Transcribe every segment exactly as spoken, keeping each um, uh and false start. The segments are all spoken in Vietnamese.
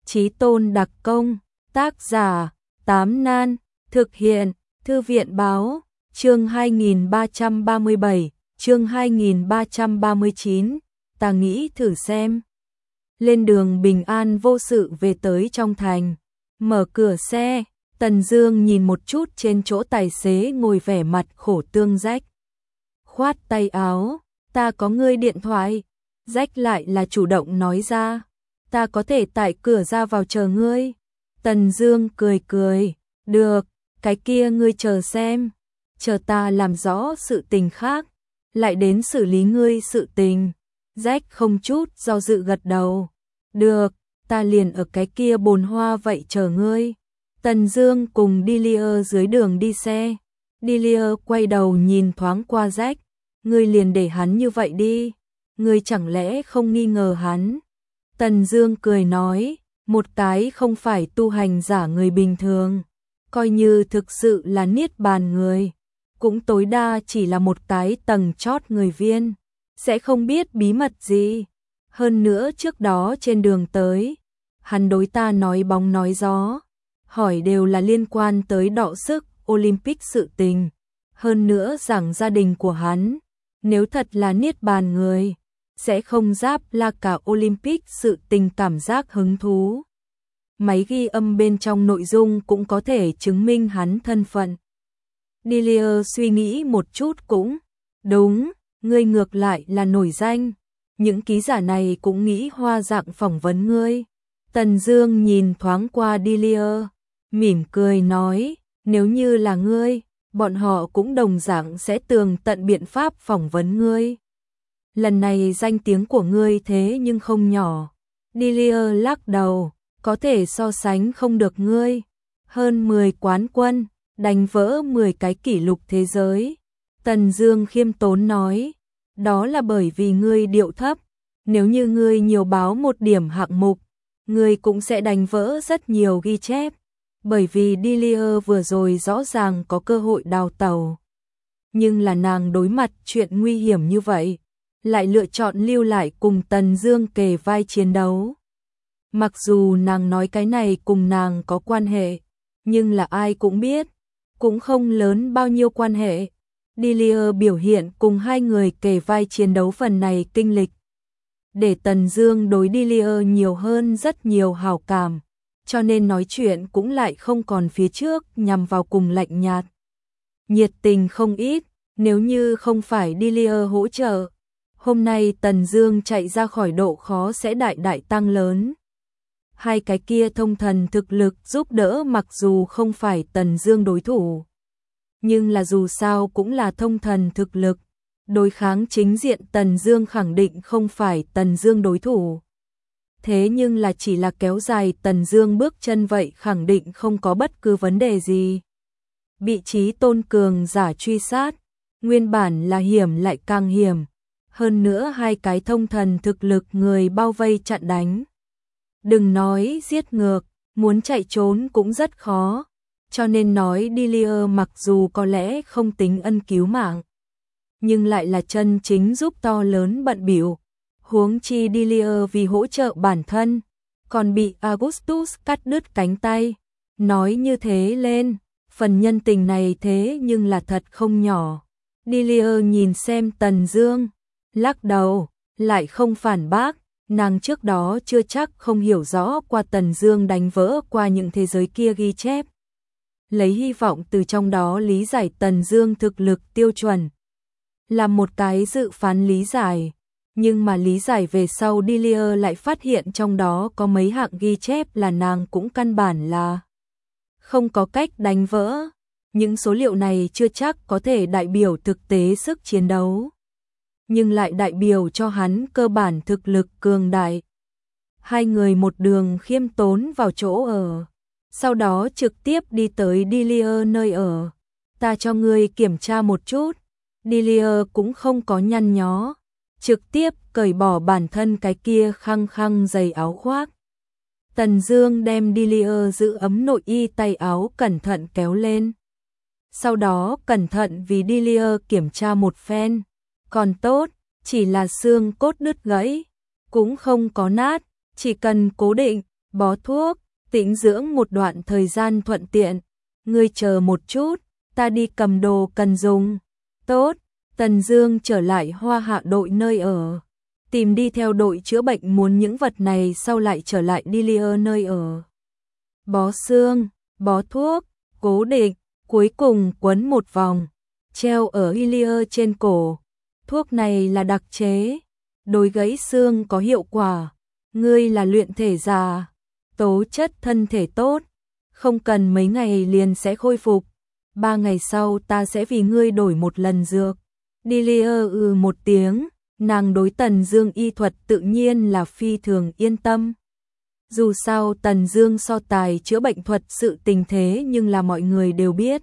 Chí tôn đặc công, tác giả, Tám Nan, thực hiện, Thư viện báo, chương hai nghìn ba trăm ba mươi bảy, chương hai nghìn ba trăm ba mươi chín, ta nghĩ thử xem. Lên đường bình an vô sự về tới trong thành, mở cửa xe, Tần Dương nhìn một chút trên chỗ tài xế ngồi vẻ mặt khổ tương Rách. Khoát tay áo, ta có ngươi điện thoại. Rách lại là chủ động nói ra, ta có thể tại cửa ra vào chờ ngươi. Tần Dương cười cười, được, cái kia ngươi chờ xem, chờ ta làm rõ sự tình khác, lại đến xử lý ngươi sự tình. Rách không chút do dự gật đầu, được, ta liền ở cái kia bồn hoa vậy chờ ngươi. Tần Dương cùng Delia dưới đường đi xe, Delia quay đầu nhìn thoáng qua Rách, ngươi liền để hắn như vậy đi, ngươi chẳng lẽ không nghi ngờ hắn? Tần Dương cười nói, một cái không phải tu hành giả người bình thường, coi như thực sự là niết bàn người, cũng tối đa chỉ là một cái tầng chót người viên, sẽ không biết bí mật gì. Hơn nữa trước đó trên đường tới, hắn đối ta nói bóng nói gió, hỏi đều là liên quan tới đọ sức Olympic sự tình, hơn nữa rằng gia đình của hắn, nếu thật là niết bàn người, sẽ không giáp là cả Olympic sự tình cảm giác hứng thú. Máy ghi âm bên trong nội dung cũng có thể chứng minh hắn thân phận. Delia suy nghĩ một chút cũng đúng, ngươi ngược lại là nổi danh, những ký giả này cũng nghĩ hoa dạng phỏng vấn ngươi. Tần Dương nhìn thoáng qua Delia, mỉm cười nói, nếu như là ngươi, bọn họ cũng đồng dạng sẽ tường tận biện pháp phỏng vấn ngươi. Lần này danh tiếng của ngươi thế nhưng không nhỏ. Delia lắc đầu, có thể so sánh không được ngươi. Hơn mười quán quân, đánh vỡ mười cái kỷ lục thế giới. Tần Dương khiêm tốn nói, đó là bởi vì ngươi điệu thấp. Nếu như ngươi nhiều báo một điểm hạng mục, ngươi cũng sẽ đánh vỡ rất nhiều ghi chép. Bởi vì Delia vừa rồi rõ ràng có cơ hội đào tẩu. Nhưng là nàng đối mặt chuyện nguy hiểm như vậy, lại lựa chọn lưu lại cùng Tần Dương kề vai chiến đấu. Mặc dù nàng nói cái này cùng nàng có quan hệ, nhưng là ai cũng biết, cũng không lớn bao nhiêu quan hệ. Delia biểu hiện cùng hai người kề vai chiến đấu phần này kinh lịch, để Tần Dương đối Delia nhiều hơn rất nhiều hảo cảm, cho nên nói chuyện cũng lại không còn phía trước nhằm vào cùng lạnh nhạt. Nhiệt tình không ít, nếu như không phải Delia hỗ trợ, hôm nay Tần Dương chạy ra khỏi độ khó sẽ đại đại tăng lớn. Hai cái kia thông thần thực lực giúp đỡ mặc dù không phải Tần Dương đối thủ, nhưng là dù sao cũng là thông thần thực lực, đối kháng chính diện Tần Dương khẳng định không phải Tần Dương đối thủ. Thế nhưng là chỉ là kéo dài Tần Dương bước chân vậy khẳng định không có bất cứ vấn đề gì. Bị Chí tôn cường giả truy sát, nguyên bản là hiểm lại càng hiểm, hơn nữa hai cái thông thần thực lực người bao vây chặn đánh. Đừng nói giết ngược, muốn chạy trốn cũng rất khó, cho nên nói Delia mặc dù có lẽ không tính ân cứu mạng, nhưng lại là chân chính giúp to lớn bận bịu. Huống chi Delia vì hỗ trợ bản thân, còn bị Augustus cắt đứt cánh tay. Nói như thế lên, phần nhân tình này thế nhưng là thật không nhỏ. Delia nhìn xem Tần Dương, lắc đầu, lại không phản bác, nàng trước đó chưa chắc không hiểu rõ qua Tần Dương đánh vỡ qua những thế giới kia ghi chép. Lấy hy vọng từ trong đó lý giải Tần Dương thực lực tiêu chuẩn. Là một cái dự phán lý giải. Nhưng mà lý giải về sau Delia lại phát hiện trong đó có mấy hạng ghi chép là nàng cũng căn bản là không có cách đánh vỡ. Những số liệu này chưa chắc có thể đại biểu thực tế sức chiến đấu, nhưng lại đại biểu cho hắn cơ bản thực lực cường đại. Hai người một đường khiêm tốn vào chỗ ở, sau đó trực tiếp đi tới Delia nơi ở. Ta cho ngươi kiểm tra một chút. Delia cũng không có nhăn nhó, trực tiếp cởi bỏ bản thân cái kia khăng khăng dày áo khoác. Tần Dương đem Delia giữ ấm nội y tay áo cẩn thận kéo lên. Sau đó cẩn thận vì Delia kiểm tra một phen. Còn tốt, chỉ là xương cốt đứt gãy, cũng không có nát, chỉ cần cố định, bó thuốc, tĩnh dưỡng một đoạn thời gian thuận tiện. Ngươi chờ một chút, ta đi cầm đồ cần dùng. Tốt, Tần Dương trở lại Hoa Hạ đội nơi ở. Tìm đi theo đội chữa bệnh muốn những vật này sau lại trở lại Delia nơi ở. Bó xương, bó thuốc, cố định, cuối cùng quấn một vòng, treo ở Delia trên cổ. Thuốc này là đặc chế, đối gãy xương có hiệu quả. Ngươi là luyện thể giả, tố chất thân thể tốt, không cần mấy ngày liền sẽ khôi phục. Ba ngày sau ta sẽ vì ngươi đổi một lần dược. Delia ừ một tiếng, nàng đối Tần Dương y thuật tự nhiên là phi thường yên tâm. Dù sao Tần Dương so tài chữa bệnh thuật sự tình thế nhưng là mọi người đều biết.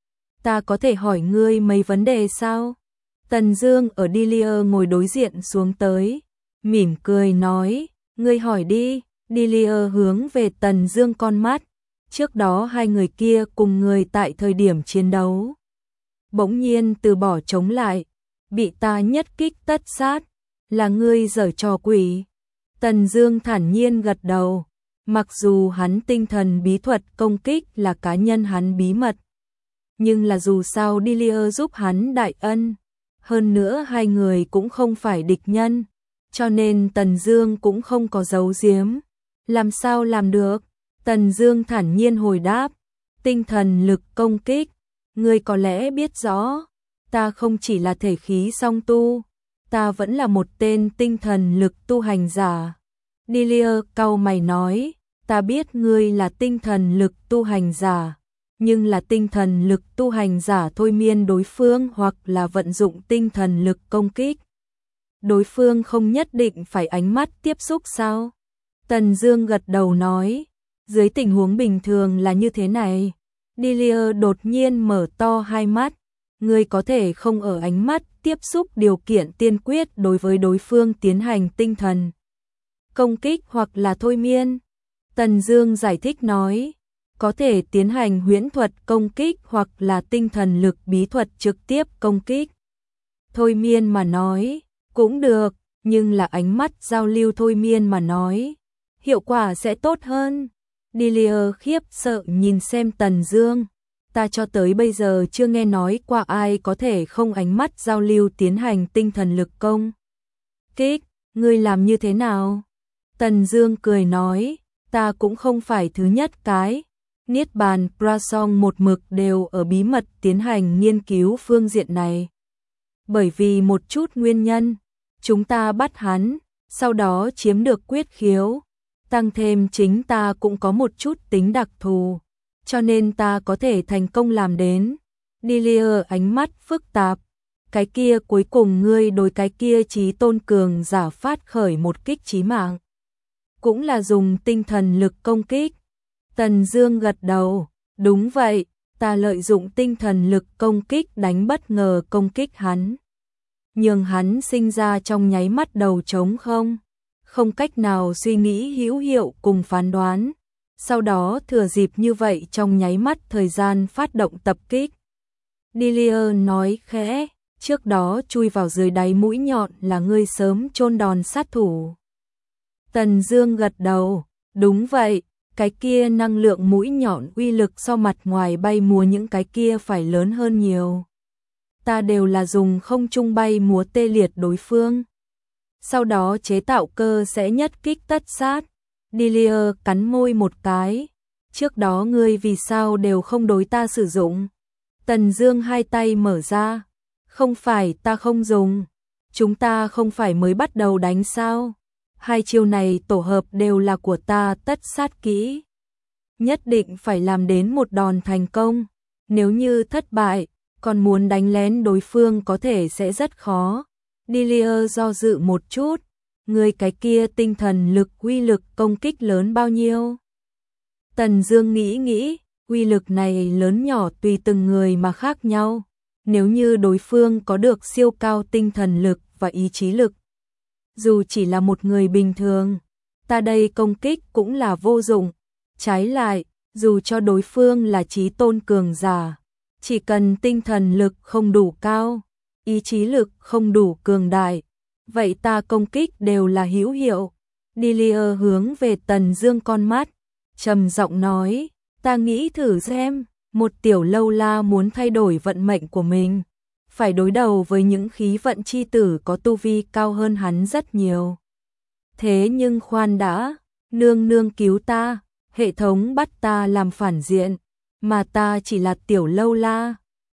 Ta có thể hỏi ngươi mấy vấn đề sao? Tần Dương ở Delia ngồi đối diện xuống tới, mỉm cười nói, ngươi hỏi đi. Delia hướng về Tần Dương con mắt. Trước đó hai người kia cùng người tại thời điểm chiến đấu, bỗng nhiên từ bỏ chống lại, bị ta nhất kích tất sát, là ngươi giở trò quỷ. Tần Dương thản nhiên gật đầu, mặc dù hắn tinh thần bí thuật công kích là cá nhân hắn bí mật, nhưng là dù sao Delia giúp hắn đại ân, hơn nữa hai người cũng không phải địch nhân, cho nên Tần Dương cũng không có giấu giếm. Làm sao làm được? Tần Dương thản nhiên hồi đáp, tinh thần lực công kích, ngươi có lẽ biết rõ, ta không chỉ là thể khí song tu, ta vẫn là một tên tinh thần lực tu hành giả. Delia cau mày nói, ta biết ngươi là tinh thần lực tu hành giả, nhưng là tinh thần lực tu hành giả thôi miên đối phương hoặc là vận dụng tinh thần lực công kích. Đối phương không nhất định phải ánh mắt tiếp xúc sao? Tần Dương gật đầu nói, dưới tình huống bình thường là như thế này. Delia đột nhiên mở to hai mắt, ngươi có thể không ở ánh mắt tiếp xúc điều kiện tiên quyết đối với đối phương tiến hành tinh thần công kích hoặc là thôi miên. Tần Dương giải thích nói, có thể tiến hành huyễn thuật công kích hoặc là tinh thần lực bí thuật trực tiếp công kích. Thôi miên mà nói, cũng được, nhưng là ánh mắt giao lưu thôi miên mà nói, hiệu quả sẽ tốt hơn. Delia khiếp sợ nhìn xem Tần Dương, ta cho tới bây giờ chưa nghe nói qua ai có thể không ánh mắt giao lưu tiến hành tinh thần lực công kích, ngươi làm như thế nào? Tần Dương cười nói, ta cũng không phải thứ nhất cái. Niết Bàn Prasong một mực đều ở bí mật tiến hành nghiên cứu phương diện này. Bởi vì một chút nguyên nhân, chúng ta bắt hắn, sau đó chiếm được quyết khiếu, tăng thêm chính ta cũng có một chút tính đặc thù, cho nên ta có thể thành công làm đến. Delia ánh mắt phức tạp, cái kia cuối cùng ngươi đối cái kia chí tôn cường giả phát khởi một kích chí mạng, cũng là dùng tinh thần lực công kích. Tần Dương gật đầu, đúng vậy, ta lợi dụng tinh thần lực công kích đánh bất ngờ công kích hắn, nhường hắn sinh ra trong nháy mắt đầu trống không, không cách nào suy nghĩ hữu hiệu cùng phán đoán, sau đó thừa dịp như vậy trong nháy mắt thời gian phát động tập kích. Delia nói khẽ, trước đó chui vào dưới đáy mũi nhọn là ngươi sớm chôn đòn sát thủ. Tần Dương gật đầu, đúng vậy, cái kia năng lượng mũi nhọn uy lực so mặt ngoài bay múa những cái kia phải lớn hơn nhiều. Ta đều là dùng không trung bay múa tê liệt đối phương, sau đó chế tạo cơ sẽ nhất kích tất sát. Delia cắn môi một cái, trước đó ngươi vì sao đều không đối ta sử dụng? Tần Dương hai tay mở ra, không phải ta không dùng, chúng ta không phải mới bắt đầu đánh sao? Hai chiêu này tổ hợp đều là của ta tất sát kỹ, nhất định phải làm đến một đòn thành công, nếu như thất bại, còn muốn đánh lén đối phương có thể sẽ rất khó. Delia do dự một chút, người cái kia tinh thần lực uy lực công kích lớn bao nhiêu? Tần Dương nghĩ nghĩ, uy lực này lớn nhỏ tùy từng người mà khác nhau, nếu như đối phương có được siêu cao tinh thần lực và ý chí lực, dù chỉ là một người bình thường, ta đây công kích cũng là vô dụng. Trái lại, dù cho đối phương là chí tôn cường giả, chỉ cần tinh thần lực không đủ cao, ý chí lực không đủ cường đại, vậy ta công kích đều là hữu hiệu. Delia hướng về Tần Dương con mắt, trầm giọng nói, ta nghĩ thử xem, một tiểu lâu la muốn thay đổi vận mệnh của mình, phải đối đầu với những khí vận chi tử có tu vi cao hơn hắn rất nhiều. Thế nhưng khoan đã, nương nương cứu ta, hệ thống bắt ta làm phản diện, mà ta chỉ là tiểu lâu la,